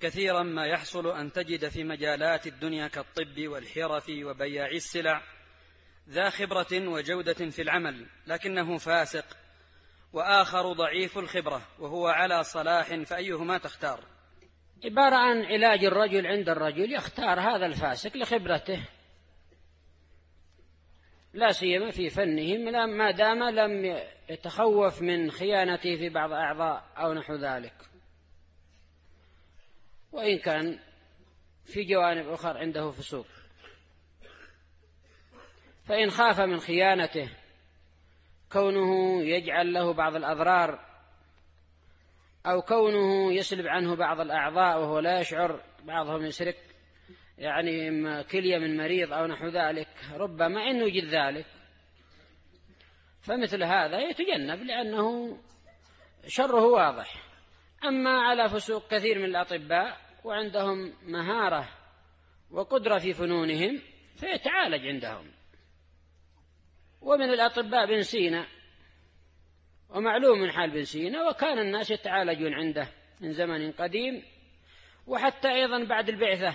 كثيرا ما يحصل أن تجد في مجالات الدنيا كالطب والحرف وبياع السلع ذا خبرة وجودة في العمل لكنه فاسق، وآخر ضعيف الخبرة وهو على صلاح، فأيهما تختار؟ عبارة عن علاج الرجل عند الرجل، يختار هذا الفاسق لخبرته لا سيما في فنه، ما دام لم يتخوف من خيانته في بعض أعضاء أو نحو ذلك، وإن كان في جوانب أخرى عنده فسوق. فإن خاف من خيانته كونه يجعل له بعض الأضرار أو كونه يسلب عنه بعض الأعضاء وهو لا يشعر، بعضهم يسرق يعني كلية من مريض أو نحو ذلك، ربما إنه يجد ذلك، فمثل هذا يتجنب لأنه شره واضح. أما على فسوق كثير من الأطباء وعندهم مهارة وقدرة في فنونهم فيتعالج عندهم. ومن الأطباء بن سينا، ومعلوم من حال بن سينا، وكان الناس يتعالجون عنده من زمن قديم، وحتى أيضا بعد البعثة،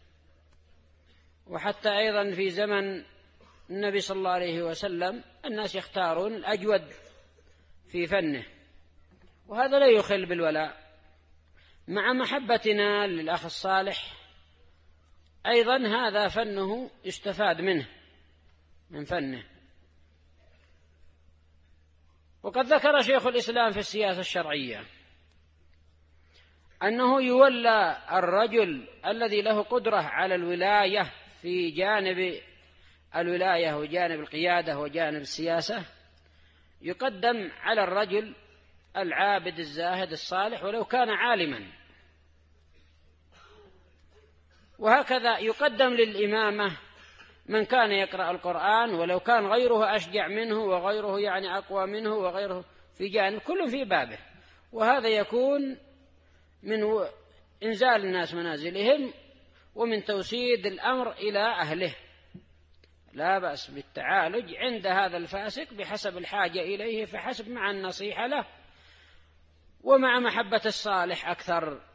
وحتى أيضا في زمن النبي صلى الله عليه وسلم الناس يختارون الأجود في فنه، وهذا لا يخل بالولاء. مع محبتنا للأخ الصالح أيضا هذا فنه يستفاد منه من فنه. وقد ذكر شيخ الإسلام في السياسة الشرعية أنه يولى الرجل الذي له قدرة على الولاية في جانب الولاية وجانب القيادة وجانب السياسة، يقدم على الرجل العابد الزاهد الصالح ولو كان عالما، وهكذا يقدم للإمامة من كان يقرأ القرآن ولو كان غيره أشجع منه وغيره يعني أقوى منه وغيره في جانب، كل في بابه، وهذا يكون من إنزال الناس منازلهم ومن توسيد الأمر إلى أهله. لا بأس بالتعالج عند هذا الفاسق بحسب الحاجة إليه فحسب، مع النصيحة له ومع محبة الصالح أكثر.